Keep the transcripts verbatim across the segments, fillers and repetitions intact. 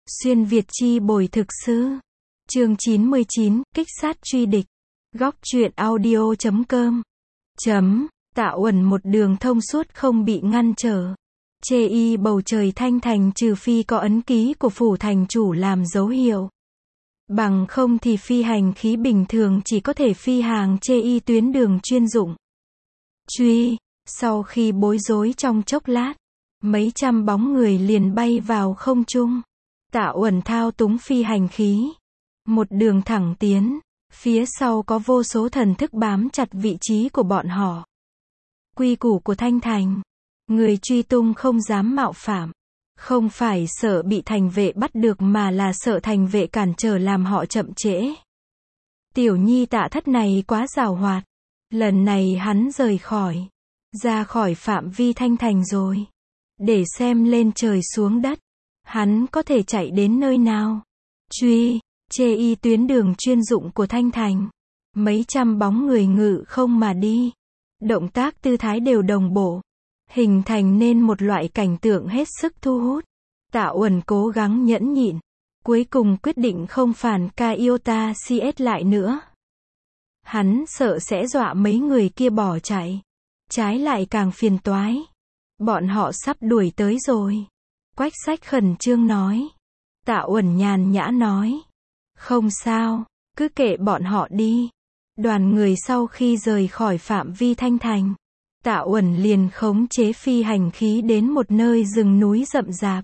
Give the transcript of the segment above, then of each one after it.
Xuyên Việt chi bồi thực sư. Chương chín mươi chín, kích sát truy địch. Góc truyện audio chấm com. Chấm, Tạ Uẩn một đường thông suốt không bị ngăn trở. Chê y bầu trời thanh thành trừ phi có ấn ký của phủ thành chủ làm dấu hiệu. Bằng không thì phi hành khí bình thường chỉ có thể phi hàng chê y tuyến đường chuyên dụng. Truy, sau khi bối rối trong chốc lát, mấy trăm bóng người liền bay vào không trung. Tạ Uẩn thao túng phi hành khí. Một đường thẳng tiến, phía sau có vô số thần thức bám chặt vị trí của bọn họ. Quy củ của Thanh Thành. Người truy tung không dám mạo phạm. Không phải sợ bị thành vệ bắt được mà là sợ thành vệ cản trở làm họ chậm trễ. Tiểu nhi Tạ Thất này quá giàu hoạt. Lần này hắn rời khỏi. Ra khỏi phạm vi Thanh Thành rồi. Để xem lên trời xuống đất. Hắn có thể chạy đến nơi nào. Truy, chê y tuyến đường chuyên dụng của Thanh Thành. Mấy trăm bóng người ngự không mà đi. Động tác tư thái đều đồng bộ. Hình thành nên một loại cảnh tượng hết sức thu hút. Tạ Uẩn cố gắng nhẫn nhịn. Cuối cùng quyết định không phản ca iota cs lại nữa. Hắn sợ sẽ dọa mấy người kia bỏ chạy. Trái lại càng phiền toái. Bọn họ sắp đuổi tới rồi. Quách Sách khẩn trương nói. Tạ Uẩn nhàn nhã nói. Không sao, cứ kệ bọn họ đi. Đoàn người sau khi rời khỏi phạm vi Thanh Thành. Tạ Uẩn liền khống chế phi hành khí đến một nơi rừng núi rậm rạp.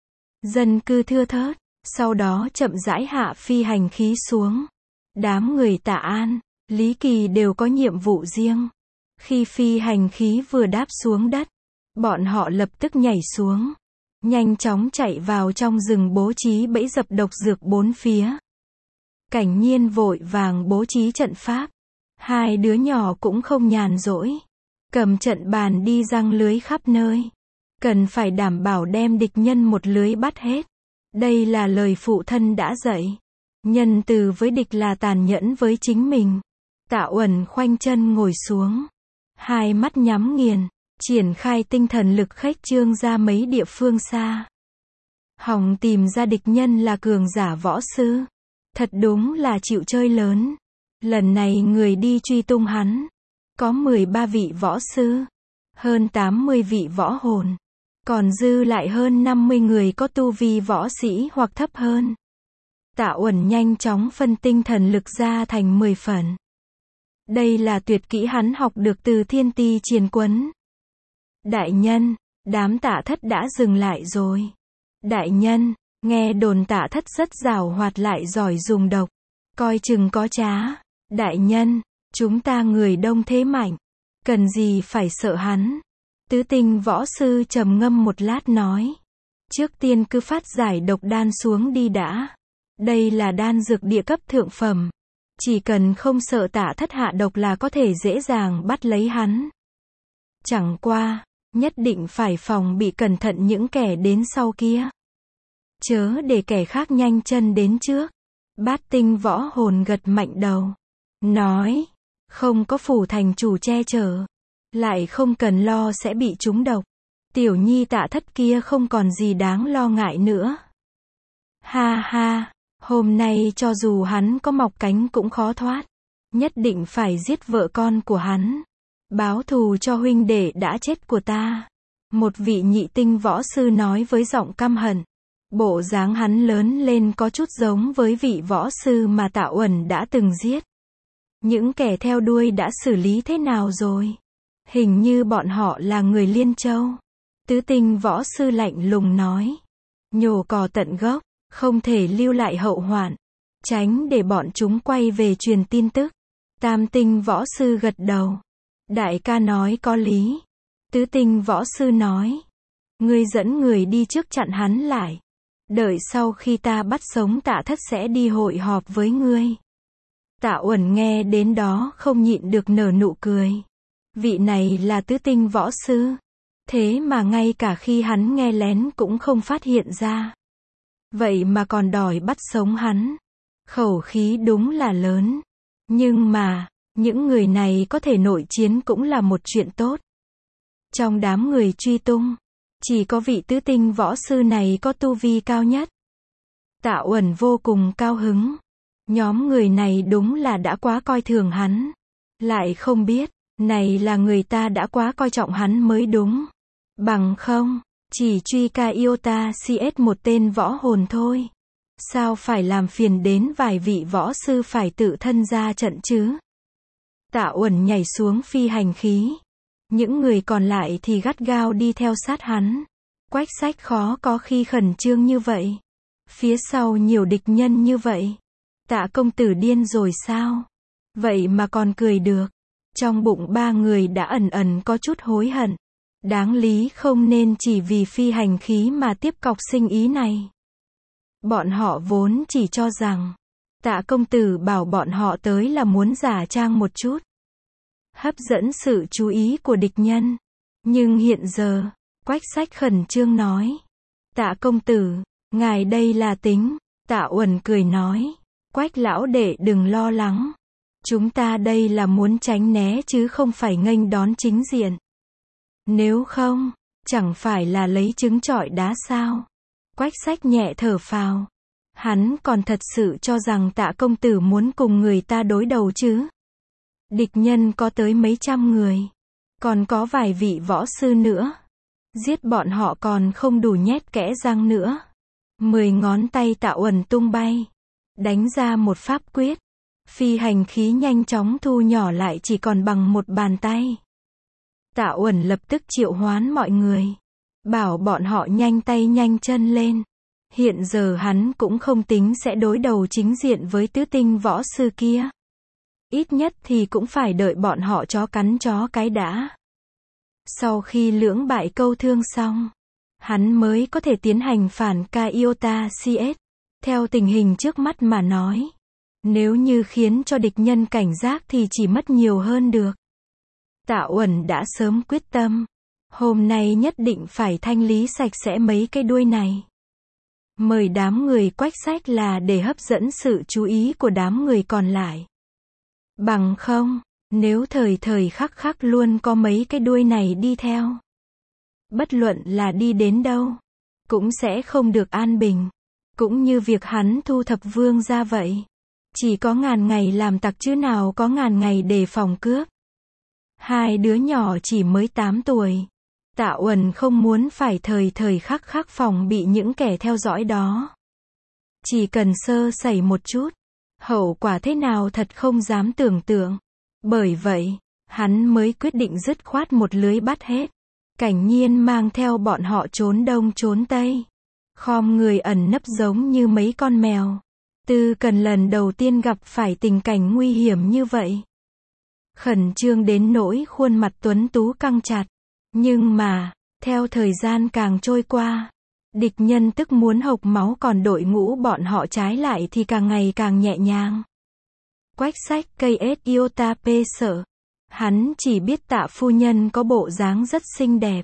Dân cư thưa thớt, sau đó chậm rãi hạ phi hành khí xuống. Đám người Tạ An, Lý Kỳ đều có nhiệm vụ riêng. Khi phi hành khí vừa đáp xuống đất, bọn họ lập tức nhảy xuống. Nhanh chóng chạy vào trong rừng bố trí bẫy dập độc dược bốn phía. Cảnh Nhiên vội vàng bố trí trận pháp. Hai đứa nhỏ cũng không nhàn rỗi. Cầm trận bàn đi giăng lưới khắp nơi. Cần phải đảm bảo đem địch nhân một lưới bắt hết. Đây là lời phụ thân đã dạy. Nhân từ với địch là tàn nhẫn với chính mình. Tạ Uẩn khoanh chân ngồi xuống. Hai mắt nhắm nghiền. Triển khai tinh thần lực khuếch trương ra mấy địa phương xa. Hòng tìm ra địch nhân là cường giả võ sư. Thật đúng là chịu chơi lớn. Lần này người đi truy tung hắn. Có mười ba vị võ sư. Hơn tám mươi vị võ hồn. Còn dư lại hơn năm mươi người có tu vi võ sĩ hoặc thấp hơn. Tạ Uẩn nhanh chóng phân tinh thần lực ra thành mười phần. Đây là tuyệt kỹ hắn học được từ Thiên Ti Triền Quấn. Đại nhân, đám Tạ Thất đã dừng lại rồi. Đại nhân, nghe đồn Tạ Thất rất giàu hoạt lại giỏi dùng độc. Coi chừng có trá. Đại nhân, chúng ta người đông thế mạnh. Cần gì phải sợ hắn. Tứ tinh võ sư trầm ngâm một lát nói. Trước tiên cứ phát giải độc đan xuống đi đã. Đây là đan dược địa cấp thượng phẩm. Chỉ cần không sợ Tạ Thất hạ độc là có thể dễ dàng bắt lấy hắn. Chẳng qua, nhất định phải phòng bị cẩn thận những kẻ đến sau kia. Chớ để kẻ khác nhanh chân đến trước. Bát tinh võ hồn gật mạnh đầu. Nói, không có phủ thành chủ che chở. Lại không cần lo sẽ bị trúng độc. Tiểu nhi Tạ Thất kia không còn gì đáng lo ngại nữa. Ha ha, hôm nay cho dù hắn có mọc cánh cũng khó thoát. Nhất định phải giết vợ con của hắn. Báo thù cho huynh đệ đã chết của ta. Một vị nhị tinh võ sư nói với giọng căm hận. Bộ dáng hắn lớn lên có chút giống với vị võ sư mà Tạ Uẩn đã từng giết. Những kẻ theo đuôi đã xử lý thế nào rồi? Hình như bọn họ là người Liên Châu. Tứ tinh võ sư lạnh lùng nói. Nhổ cỏ tận gốc, không thể lưu lại hậu hoạn. Tránh để bọn chúng quay về truyền tin tức. Tam tinh võ sư gật đầu. Đại ca nói có lý. Tứ tinh võ sư nói. Ngươi dẫn người đi trước chặn hắn lại. Đợi sau khi ta bắt sống Tạ Thất sẽ đi hội họp với ngươi. Tạ Uẩn nghe đến đó không nhịn được nở nụ cười. Vị này là tứ tinh võ sư. Thế mà ngay cả khi hắn nghe lén cũng không phát hiện ra. Vậy mà còn đòi bắt sống hắn. Khẩu khí đúng là lớn. Nhưng mà, những người này có thể nội chiến cũng là một chuyện tốt. Trong đám người truy tung, chỉ có vị tứ tinh võ sư này có tu vi cao nhất. Tạ Uẩn vô cùng cao hứng. Nhóm người này đúng là đã quá coi thường hắn. Lại không biết, này là người ta đã quá coi trọng hắn mới đúng. Bằng không, chỉ truy ca Iota xê ét một tên võ hồn thôi. Sao phải làm phiền đến vài vị võ sư phải tự thân ra trận chứ? Tạ Uẩn nhảy xuống phi hành khí. Những người còn lại thì gắt gao đi theo sát hắn. Quách Sách khó có khi khẩn trương như vậy. Phía sau nhiều địch nhân như vậy. Tạ công tử điên rồi sao? Vậy mà còn cười được. Trong bụng ba người đã ẩn ẩn có chút hối hận. Đáng lý không nên chỉ vì phi hành khí mà tiếp cọc sinh ý này. Bọn họ vốn chỉ cho rằng Tạ công tử bảo bọn họ tới là muốn giả trang một chút, hấp dẫn sự chú ý của địch nhân. Nhưng hiện giờ, Quách Sách khẩn trương nói. Tạ công tử, ngài đây là tính. Tạ Uẩn cười nói. Quách lão đệ đừng lo lắng. Chúng ta đây là muốn tránh né chứ không phải nghênh đón chính diện. Nếu không, chẳng phải là lấy trứng trọi đá sao? Quách Sách nhẹ thở phào. Hắn còn thật sự cho rằng Tạ công tử muốn cùng người ta đối đầu chứ. Địch nhân có tới mấy trăm người. Còn có vài vị võ sư nữa. Giết bọn họ còn không đủ nhét kẽ răng nữa. Mười ngón tay Tạ Uẩn tung bay. Đánh ra một pháp quyết. Phi hành khí nhanh chóng thu nhỏ lại chỉ còn bằng một bàn tay. Tạ Uẩn lập tức triệu hoán mọi người. Bảo bọn họ nhanh tay nhanh chân lên. Hiện giờ hắn cũng không tính sẽ đối đầu chính diện với tứ tinh võ sư kia. Ít nhất thì cũng phải đợi bọn họ chó cắn chó cái đã. Sau khi lưỡng bại câu thương xong, hắn mới có thể tiến hành phản ca Iota xê ét. Theo tình hình trước mắt mà nói, nếu như khiến cho địch nhân cảnh giác thì chỉ mất nhiều hơn được. Tạ Uẩn đã sớm quyết tâm, hôm nay nhất định phải thanh lý sạch sẽ mấy cái đuôi này. Mời đám người Quách Sách là để hấp dẫn sự chú ý của đám người còn lại. Bằng không, nếu thời thời khắc khắc luôn có mấy cái đuôi này đi theo, bất luận là đi đến đâu, cũng sẽ không được an bình. Cũng như việc hắn thu thập vương gia vậy. Chỉ có ngàn ngày làm tặc chứ nào có ngàn ngày để phòng cướp. Hai đứa nhỏ chỉ mới tám tuổi. Tạ Uẩn không muốn phải thời thời khắc khắc phòng bị những kẻ theo dõi đó. Chỉ cần sơ sẩy một chút, hậu quả thế nào thật không dám tưởng tượng. Bởi vậy, hắn mới quyết định dứt khoát một lưới bắt hết. Cảnh Nhiên mang theo bọn họ trốn đông trốn tây. Khom người ẩn nấp giống như mấy con mèo. Tư Cần lần đầu tiên gặp phải tình cảnh nguy hiểm như vậy. Khẩn trương đến nỗi khuôn mặt tuấn tú căng chặt. Nhưng mà, theo thời gian càng trôi qua, địch nhân tức muốn hộc máu còn đội ngũ bọn họ trái lại thì càng ngày càng nhẹ nhàng. Quách Sách cây ét Iota P sợ. Hắn chỉ biết Tạ phu nhân có bộ dáng rất xinh đẹp.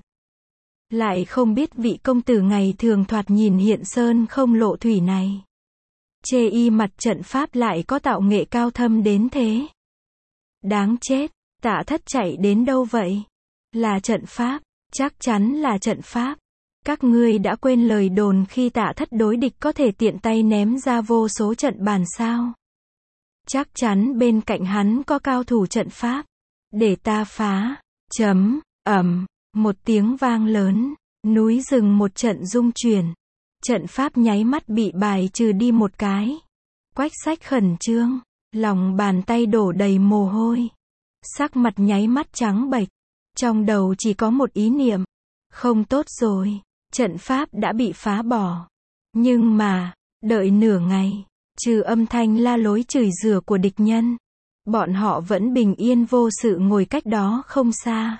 Lại không biết vị công tử ngày thường thoạt nhìn hiện sơn không lộ thủy này. Chê y mặt trận pháp lại có tạo nghệ cao thâm đến thế. Đáng chết, Tạ thất chạy đến đâu vậy? Là trận pháp, chắc chắn là trận pháp. Các ngươi đã quên lời đồn khi Tạ thất đối địch có thể tiện tay ném ra vô số trận bàn sao? Chắc chắn bên cạnh hắn có cao thủ trận pháp. Để ta phá. Chấm, ầm. Một tiếng vang lớn, núi rừng một trận rung chuyển. Trận pháp nháy mắt bị bài trừ đi một cái. Quách Sách khẩn trương, lòng bàn tay đổ đầy mồ hôi. Sắc mặt nháy mắt trắng bệch. Trong đầu chỉ có một ý niệm. Không tốt rồi, trận pháp đã bị phá bỏ. Nhưng mà, đợi nửa ngày, trừ âm thanh la lối chửi rủa của địch nhân, bọn họ vẫn bình yên vô sự ngồi cách đó không xa.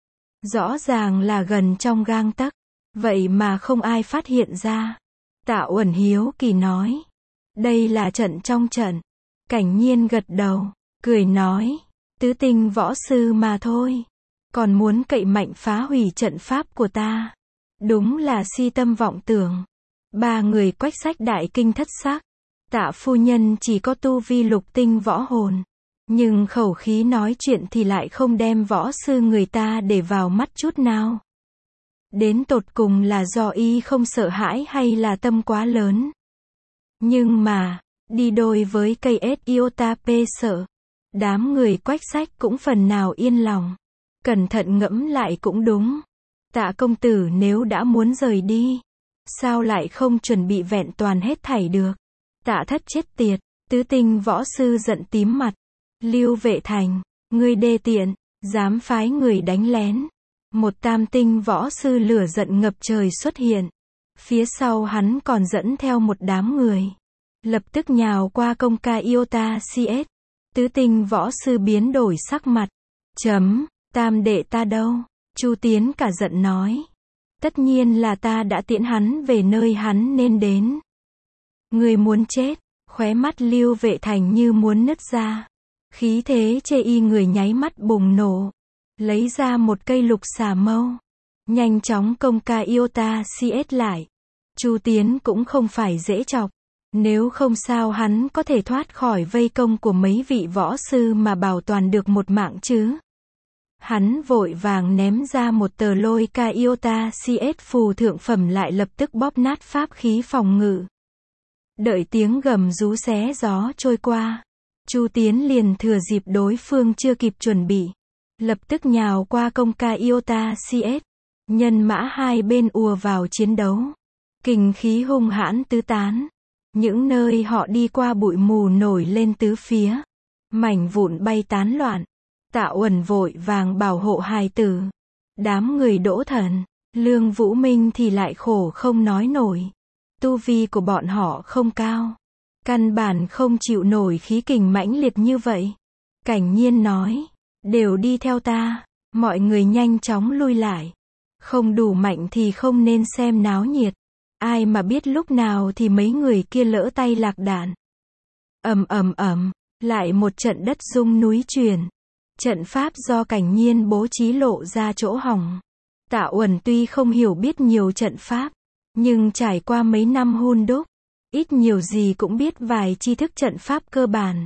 Rõ ràng là gần trong gang tấc, vậy mà không ai phát hiện ra. Tạ Uẩn hiếu kỳ nói. Đây là trận trong trận. Cảnh Nhiên gật đầu, cười nói. Tứ tinh võ sư mà thôi. Còn muốn cậy mạnh phá hủy trận pháp của ta. Đúng là si tâm vọng tưởng. Ba người Quách Sách đại kinh thất sắc. Tạ phu nhân chỉ có tu vi lục tinh võ hồn. Nhưng khẩu khí nói chuyện thì lại không đem võ sư người ta để vào mắt chút nào. Đến tột cùng là do y không sợ hãi hay là tâm quá lớn. Nhưng mà, đi đôi với cây ét iota pê sợ, đám người Quách Sách cũng phần nào yên lòng. Cẩn thận ngẫm lại cũng đúng. Tạ công tử nếu đã muốn rời đi, sao lại không chuẩn bị vẹn toàn hết thảy được? Tạ thất chết tiệt, tứ tinh võ sư giận tím mặt. Lưu Vệ Thành, ngươi đê tiện, dám phái người đánh lén. Một tam tinh võ sư lửa giận ngập trời xuất hiện. Phía sau hắn còn dẫn theo một đám người. Lập tức nhào qua công ca Iota xê ét. Tứ tinh võ sư biến đổi sắc mặt. Chấm, tam đệ ta đâu? Chu Tiến cả giận nói. Tất nhiên là ta đã tiễn hắn về nơi hắn nên đến. Người muốn chết, khóe mắt Lưu Vệ Thành như muốn nứt ra. Khí thế chê y người nháy mắt bùng nổ. Lấy ra một cây lục xà mâu. Nhanh chóng công ca Iota xê ét lại. Chu Tiến cũng không phải dễ chọc. Nếu không sao hắn có thể thoát khỏi vây công của mấy vị võ sư mà bảo toàn được một mạng chứ. Hắn vội vàng ném ra một tờ lôi ca Iota xê ét phù thượng phẩm lại lập tức bóp nát pháp khí phòng ngự. Đợi tiếng gầm rú xé gió trôi qua. Chu Tiến liền thừa dịp đối phương chưa kịp chuẩn bị. Lập tức nhào qua công ca Iota xê ét. Nhân mã hai bên ùa vào chiến đấu. Kình khí hung hãn tứ tán. Những nơi họ đi qua bụi mù nổi lên tứ phía. Mảnh vụn bay tán loạn. Tạ Uẩn vội vàng bảo hộ hài tử. Đám người Đỗ Thần, Lương Vũ Minh thì lại khổ không nói nổi. Tu vi của bọn họ không cao. Căn bản không chịu nổi khí kình mãnh liệt như vậy. Cảnh Nhiên nói, đều đi theo ta. Mọi người nhanh chóng lui lại. Không đủ mạnh thì không nên xem náo nhiệt. Ai mà biết lúc nào thì mấy người kia lỡ tay lạc đạn. Ầm ầm ầm, lại một trận đất rung núi chuyển. Trận pháp do Cảnh Nhiên bố trí lộ ra chỗ hỏng. Tạ Uẩn tuy không hiểu biết nhiều trận pháp, nhưng trải qua mấy năm hun đúc, ít nhiều gì cũng biết vài tri thức trận pháp cơ bản.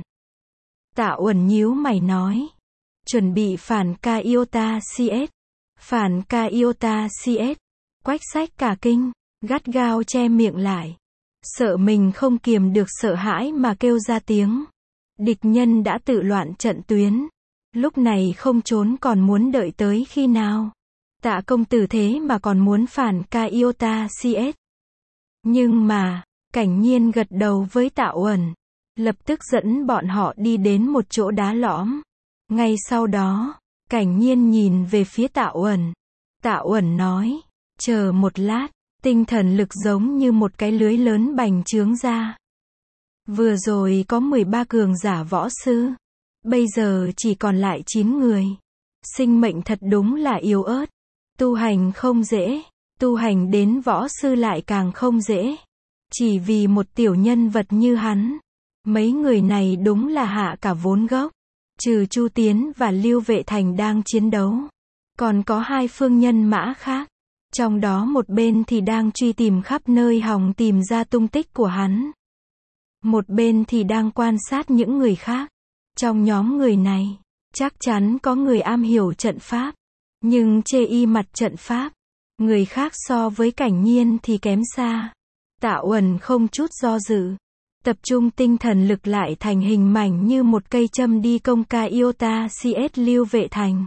Tạ Uẩn nhíu mày nói, chuẩn bị phản ca Iota xê ét. Phản ca Iota xê ét. Quách Sách cả kinh, gắt gao che miệng lại. Sợ mình không kiềm được sợ hãi mà kêu ra tiếng. Địch nhân đã tự loạn trận tuyến. Lúc này không trốn còn muốn đợi tới khi nào? Tạ công tử thế mà còn muốn phản ca Iota xê ét. Nhưng mà, Cảnh Nhiên gật đầu với Tạ Uẩn. Lập tức dẫn bọn họ đi đến một chỗ đá lõm. Ngay sau đó, Cảnh Nhiên nhìn về phía Tạ Uẩn. Tạ Uẩn nói, chờ một lát, tinh thần lực giống như một cái lưới lớn bành trướng ra. Vừa rồi có mười ba cường giả võ sư. Bây giờ chỉ còn lại chín người. Sinh mệnh thật đúng là yếu ớt. Tu hành không dễ. Tu hành đến võ sư lại càng không dễ. Chỉ vì một tiểu nhân vật như hắn. Mấy người này đúng là hạ cả vốn gốc. Trừ Chu Tiến và Lưu Vệ Thành đang chiến đấu. Còn có hai phương nhân mã khác. Trong đó một bên thì đang truy tìm khắp nơi hòng tìm ra tung tích của hắn. Một bên thì đang quan sát những người khác. Trong nhóm người này, chắc chắn có người am hiểu trận pháp. Nhưng chê y mặt trận pháp. Người khác so với Cảnh Nhiên thì kém xa. Tạ Uẩn không chút do dự. Tập trung tinh thần lực lại thành hình mảnh như một cây châm đi công ca Iota xê ét Lưu Vệ Thành.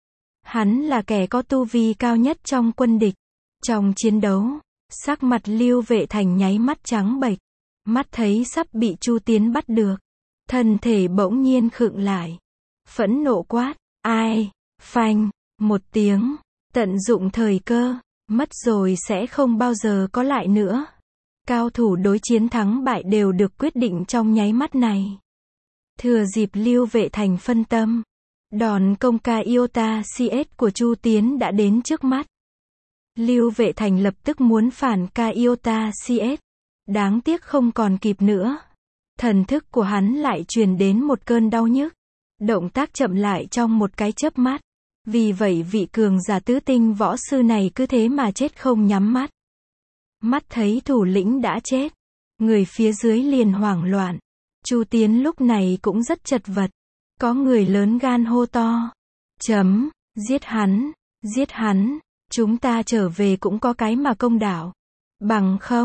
Hắn là kẻ có tu vi cao nhất trong quân địch. Trong chiến đấu, sắc mặt Lưu Vệ Thành nháy mắt trắng bệch. Mắt thấy sắp bị Chu Tiến bắt được. Thân thể bỗng nhiên khựng lại. Phẫn nộ quát, ai, phanh, một tiếng, tận dụng thời cơ, mất rồi sẽ không bao giờ có lại nữa. Cao thủ đối chiến thắng bại đều được quyết định trong nháy mắt này. Thừa dịp Lưu Vệ Thành phân tâm, đòn công ca Iota xê ét của Chu Tiến đã đến trước mắt. Lưu Vệ Thành lập tức muốn phản ca Iota xê ét. Đáng tiếc không còn kịp nữa. Thần thức của hắn lại truyền đến một cơn đau nhức. Động tác chậm lại trong một cái chớp mắt. Vì vậy vị cường giả tứ tinh võ sư này cứ thế mà chết không nhắm mắt. Mắt thấy thủ lĩnh đã chết. Người phía dưới liền hoảng loạn. Chu Tiến lúc này cũng rất chật vật. Có người lớn gan hô to. Chấm, giết hắn, giết hắn. Chúng ta trở về cũng có cái mà công đảo. Bằng không,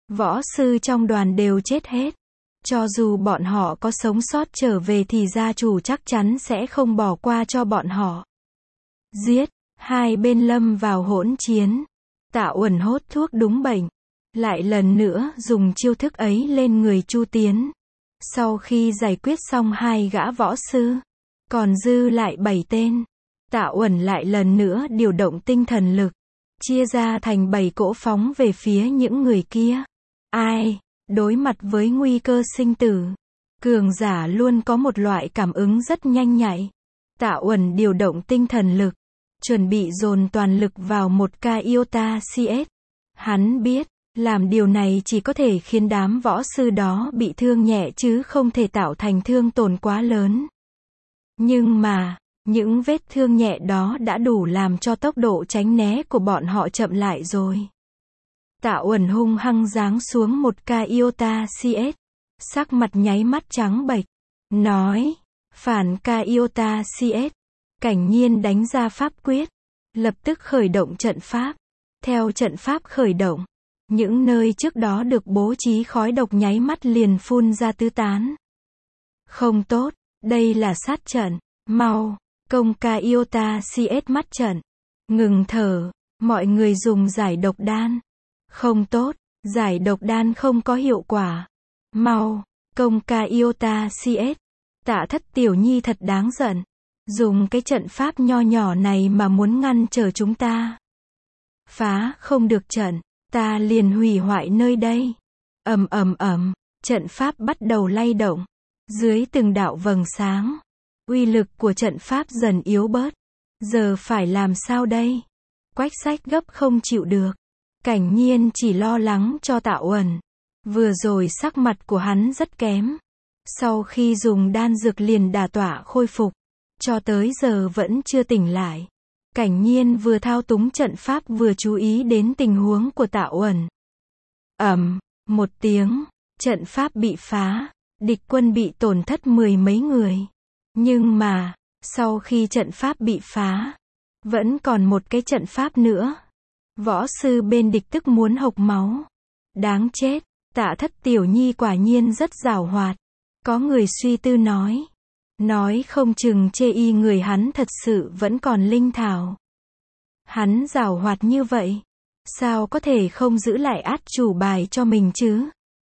Võ sư trong đoàn đều chết hết. Cho dù bọn họ có sống sót trở về thì gia chủ chắc chắn sẽ không bỏ qua cho bọn họ. Giết, hai bên lâm vào hỗn chiến. Tạ Uẩn hốt thuốc đúng bệnh. Lại lần nữa dùng chiêu thức ấy lên người Chu Tiến. Sau khi giải quyết xong hai gã võ sư, còn dư lại bảy tên. Tạ Uẩn lại lần nữa điều động tinh thần lực, chia ra thành bảy cỗ phóng về phía những người kia. Ai, đối mặt với nguy cơ sinh tử, cường giả luôn có một loại cảm ứng rất nhanh nhạy. Tạ Uẩn điều động tinh thần lực, chuẩn bị dồn toàn lực vào một ca Iota xê ét. Hắn biết, làm điều này chỉ có thể khiến đám võ sư đó bị thương nhẹ chứ không thể tạo thành thương tổn quá lớn. Nhưng mà, những vết thương nhẹ đó đã đủ làm cho tốc độ tránh né của bọn họ chậm lại rồi. Tạ Uẩn hung hăng giáng xuống một ca Iota xê ét, sắc mặt nháy mắt trắng bệch, nói, phản ca Iota xê ét. Cảnh Nhiên đánh ra pháp quyết, lập tức khởi động trận pháp. Theo trận pháp khởi động, những nơi trước đó được bố trí khói độc nháy mắt liền phun ra tứ tán. Không tốt, đây là sát trận, mau, công ca Iota xê ét mắt trận. Ngừng thở, mọi người dùng giải độc đan. Không tốt, giải độc đan không có hiệu quả. Mau, công ca Iota xê ét. Tạ Thất Tiểu Nhi thật đáng giận. Dùng cái trận pháp nho nhỏ này mà muốn ngăn trở chúng ta. Phá không được trận, ta liền hủy hoại nơi đây. Ầm ầm ầm, trận pháp bắt đầu lay động. Dưới từng đạo vầng sáng, uy lực của trận pháp dần yếu bớt. Giờ phải làm sao đây? Quách Sách gấp không chịu được. Cảnh Nhiên chỉ lo lắng cho Tạ Uẩn. Vừa rồi sắc mặt của hắn rất kém. Sau khi dùng đan dược liền đả tọa khôi phục. Cho tới giờ vẫn chưa tỉnh lại. Cảnh Nhiên vừa thao túng trận pháp vừa chú ý đến tình huống của Tạ Uẩn. Ầm, một tiếng, trận pháp bị phá, địch quân bị tổn thất mười mấy người. Nhưng mà, sau khi trận pháp bị phá, vẫn còn một cái trận pháp nữa. Võ sư bên địch tức muốn hộc máu. Đáng chết, Tạ Thất Tiểu Nhi quả nhiên rất giàu hoạt. Có người suy tư nói. Nói không chừng chê y người hắn thật sự vẫn còn linh thảo. Hắn giàu hoạt như vậy, sao có thể không giữ lại át chủ bài cho mình chứ?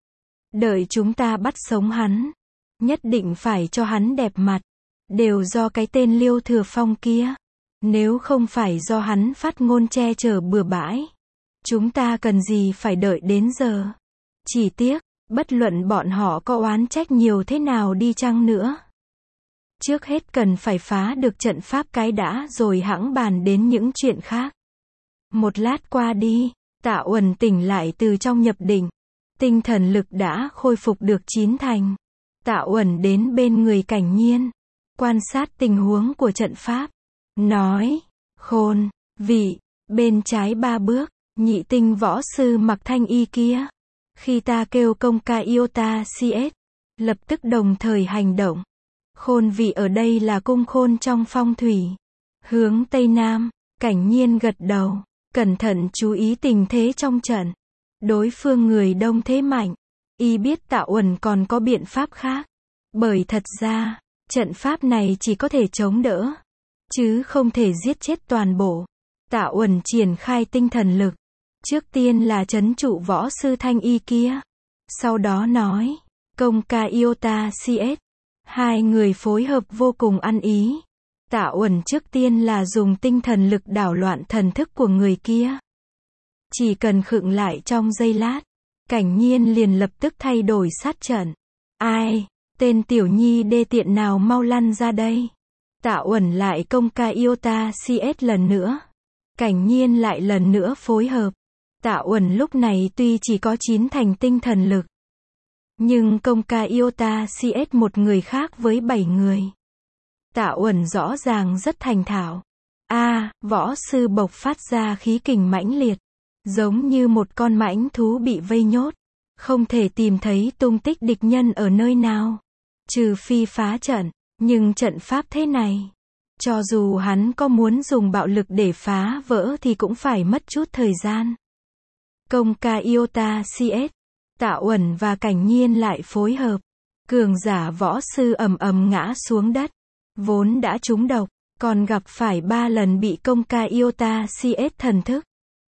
Đợi chúng ta bắt sống hắn, nhất định phải cho hắn đẹp mặt. Đều do cái tên Liêu Thừa Phong kia. Nếu không phải do hắn phát ngôn che chở bừa bãi, chúng ta cần gì phải đợi đến giờ? Chỉ tiếc, bất luận bọn họ có oán trách nhiều thế nào đi chăng nữa. Trước hết cần phải phá được trận pháp cái đã rồi hẵng bàn đến những chuyện khác. Một lát qua đi, Tạ Uẩn tỉnh lại từ trong nhập định. Tinh thần lực đã khôi phục được chín thành. Tạ Uẩn đến bên người Cảnh Nhiên, quan sát tình huống của trận pháp. Nói, khôn, vị, bên trái ba bước, nhị tinh võ sư mặc thanh y kia. Khi ta kêu công ca Iota xê ét, lập tức đồng thời hành động. Khôn vị ở đây là cung khôn trong phong thủy. Hướng Tây Nam, Cảnh Nhiên gật đầu, cẩn thận chú ý tình thế trong trận. Đối phương người đông thế mạnh, y biết Tạ Uẩn còn có biện pháp khác. Bởi thật ra, trận pháp này chỉ có thể chống đỡ, chứ không thể giết chết toàn bộ. Tạ Uẩn triển khai tinh thần lực. Trước tiên là trấn trụ võ sư thanh y kia. Sau đó nói, công ca Iota xê ét. Hai người phối hợp vô cùng ăn ý. Tạ Uẩn trước tiên là dùng tinh thần lực đảo loạn thần thức của người kia. Chỉ cần khựng lại trong giây lát, Cảnh Nhiên liền lập tức thay đổi sát trận. Ai, tên tiểu nhi đê tiện nào mau lăn ra đây. Tạ Uẩn lại công ca Iota xê ét lần nữa. Cảnh Nhiên lại lần nữa phối hợp. Tạ Uẩn lúc này tuy chỉ có chín thành tinh thần lực, nhưng công ca Iota xê ét một người khác với bảy người. Tạ Uẩn rõ ràng rất thành thạo. A, à, võ sư bộc phát ra khí kình mãnh liệt, giống như một con mãnh thú bị vây nhốt, không thể tìm thấy tung tích địch nhân ở nơi nào, trừ phi phá trận. Nhưng trận pháp thế này, cho dù hắn có muốn dùng bạo lực để phá vỡ thì cũng phải mất chút thời gian. Công ca Iota xê ét, Tạ Uẩn và Cảnh Nhiên lại phối hợp. Cường giả võ sư ầm ầm ngã xuống đất. Vốn đã trúng độc, còn gặp phải ba lần bị công ca Iota xê ét thần thức.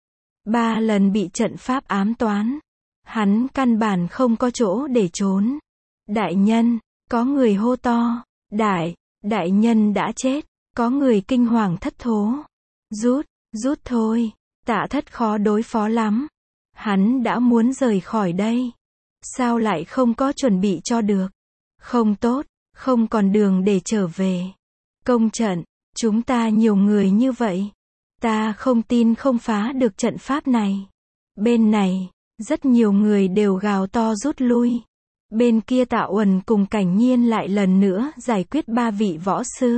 Ba lần bị trận pháp ám toán. Hắn căn bản không có chỗ để trốn. Đại nhân, có người hô to. Đại, đại nhân đã chết. Có người kinh hoàng thất thố. Rút, rút thôi. Tạ Thất khó đối phó lắm. Hắn đã muốn rời khỏi đây. Sao lại không có chuẩn bị cho được? Không tốt, không còn đường để trở về. Công trận, chúng ta nhiều người như vậy. Ta không tin không phá được trận pháp này. Bên này, rất nhiều người đều gào to rút lui. Bên kia Tạ Uẩn cùng Cảnh Nhiên lại lần nữa giải quyết ba vị võ sư.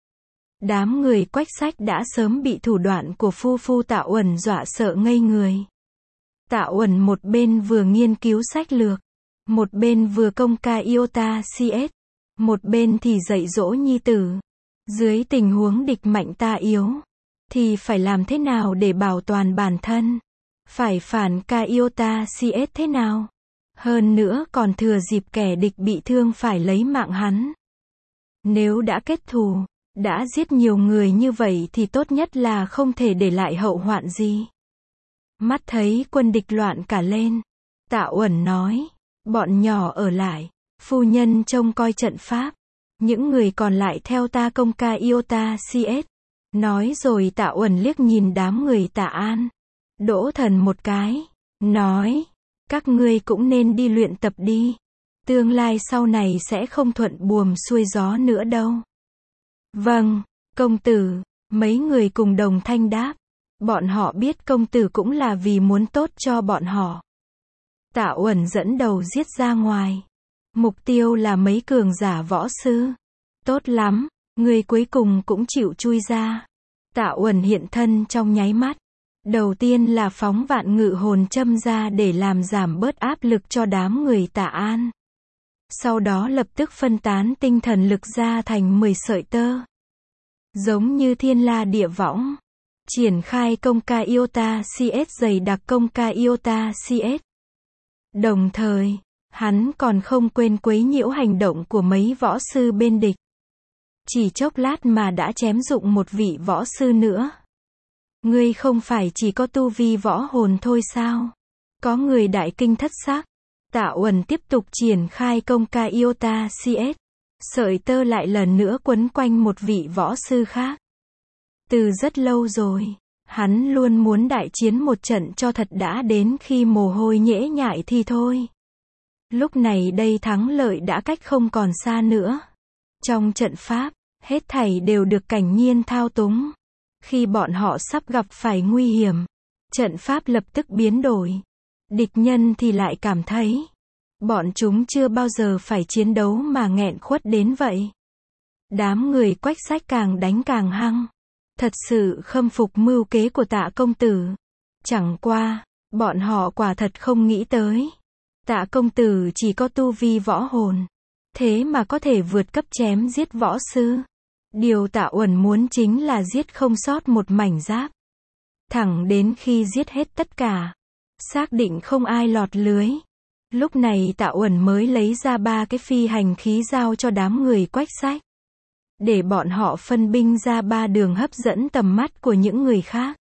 Đám người Quách Sách đã sớm bị thủ đoạn của phu phu Tạ Uẩn dọa sợ ngây người. Tạ Uẩn một bên vừa nghiên cứu sách lược, một bên vừa công ca Iota xê ét, một bên thì dạy dỗ nhi tử. Dưới tình huống địch mạnh ta yếu, thì phải làm thế nào để bảo toàn bản thân? Phải phản ca Iota xê ét thế nào? Hơn nữa còn thừa dịp kẻ địch bị thương phải lấy mạng hắn. Nếu đã kết thù, đã giết nhiều người như vậy thì tốt nhất là không thể để lại hậu hoạn gì. Mắt thấy quân địch loạn cả lên. Tạ Uẩn nói, bọn nhỏ ở lại, phu nhân trông coi trận pháp. Những người còn lại theo ta công ca Iota xê ét. Nói rồi Tạ Uẩn liếc nhìn đám người Tạ An. Đỗ Thần một cái. Nói, các ngươi cũng nên đi luyện tập đi. Tương lai sau này sẽ không thuận buồm xuôi gió nữa đâu. Vâng, công tử. Mấy người cùng đồng thanh đáp. Bọn họ biết công tử cũng là vì muốn tốt cho bọn họ. Tạ Uẩn dẫn đầu giết ra ngoài. Mục tiêu là mấy cường giả võ sư. Tốt lắm, người cuối cùng cũng chịu chui ra. Tạ Uẩn hiện thân trong nháy mắt. Đầu tiên là phóng vạn ngự hồn châm ra để làm giảm bớt áp lực cho đám người Tạ An. Sau đó lập tức phân tán tinh thần lực ra thành mười sợi tơ. Giống như thiên la địa võng. Triển khai công ca Iota xê ét dày đặc công ca Iota xê ét. Đồng thời, hắn còn không quên quấy nhiễu hành động của mấy võ sư bên địch. Chỉ chốc lát mà đã chém dụng một vị võ sư nữa. Ngươi không phải chỉ có tu vi võ hồn thôi sao? Có người đại kinh thất sắc. Tạ Uẩn tiếp tục triển khai công ca Iota xê ét. Sợi tơ lại lần nữa quấn quanh một vị võ sư khác. Từ rất lâu rồi, hắn luôn muốn đại chiến một trận cho thật đã đến khi mồ hôi nhễ nhại thì thôi. Lúc này đây thắng lợi đã cách không còn xa nữa. Trong trận pháp, hết thảy đều được Cảnh Nhiên thao túng. Khi bọn họ sắp gặp phải nguy hiểm, trận pháp lập tức biến đổi. Địch nhân thì lại cảm thấy, bọn chúng chưa bao giờ phải chiến đấu mà nghẹn khuất đến vậy. Đám người Quách Sách càng đánh càng hăng. Thật sự khâm phục mưu kế của Tạ công tử. Chẳng qua, bọn họ quả thật không nghĩ tới. Tạ công tử chỉ có tu vi võ hồn. Thế mà có thể vượt cấp chém giết võ sư. Điều Tạ Uẩn muốn chính là giết không sót một mảnh giáp. Thẳng đến khi giết hết tất cả. Xác định không ai lọt lưới. Lúc này Tạ Uẩn mới lấy ra ba cái phi hành khí giao cho đám người Quách Sách. Để bọn họ phân binh ra ba đường hấp dẫn tầm mắt của những người khác.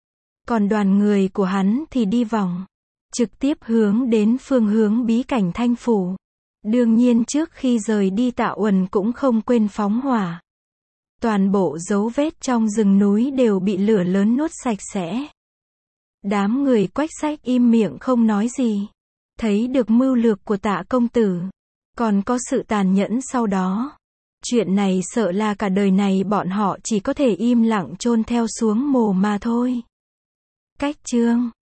Còn đoàn người của hắn thì đi vòng. Trực tiếp hướng đến phương hướng bí cảnh Thanh Phủ. Đương nhiên trước khi rời đi Tạ Uẩn cũng không quên phóng hỏa. Toàn bộ dấu vết trong rừng núi đều bị lửa lớn nuốt sạch sẽ. Đám người Quách Sách im miệng không nói gì. Thấy được mưu lược của Tạ công tử. Còn có sự tàn nhẫn sau đó. Chuyện này sợ là cả đời này bọn họ chỉ có thể im lặng chôn theo xuống mồ mà thôi. Cách chương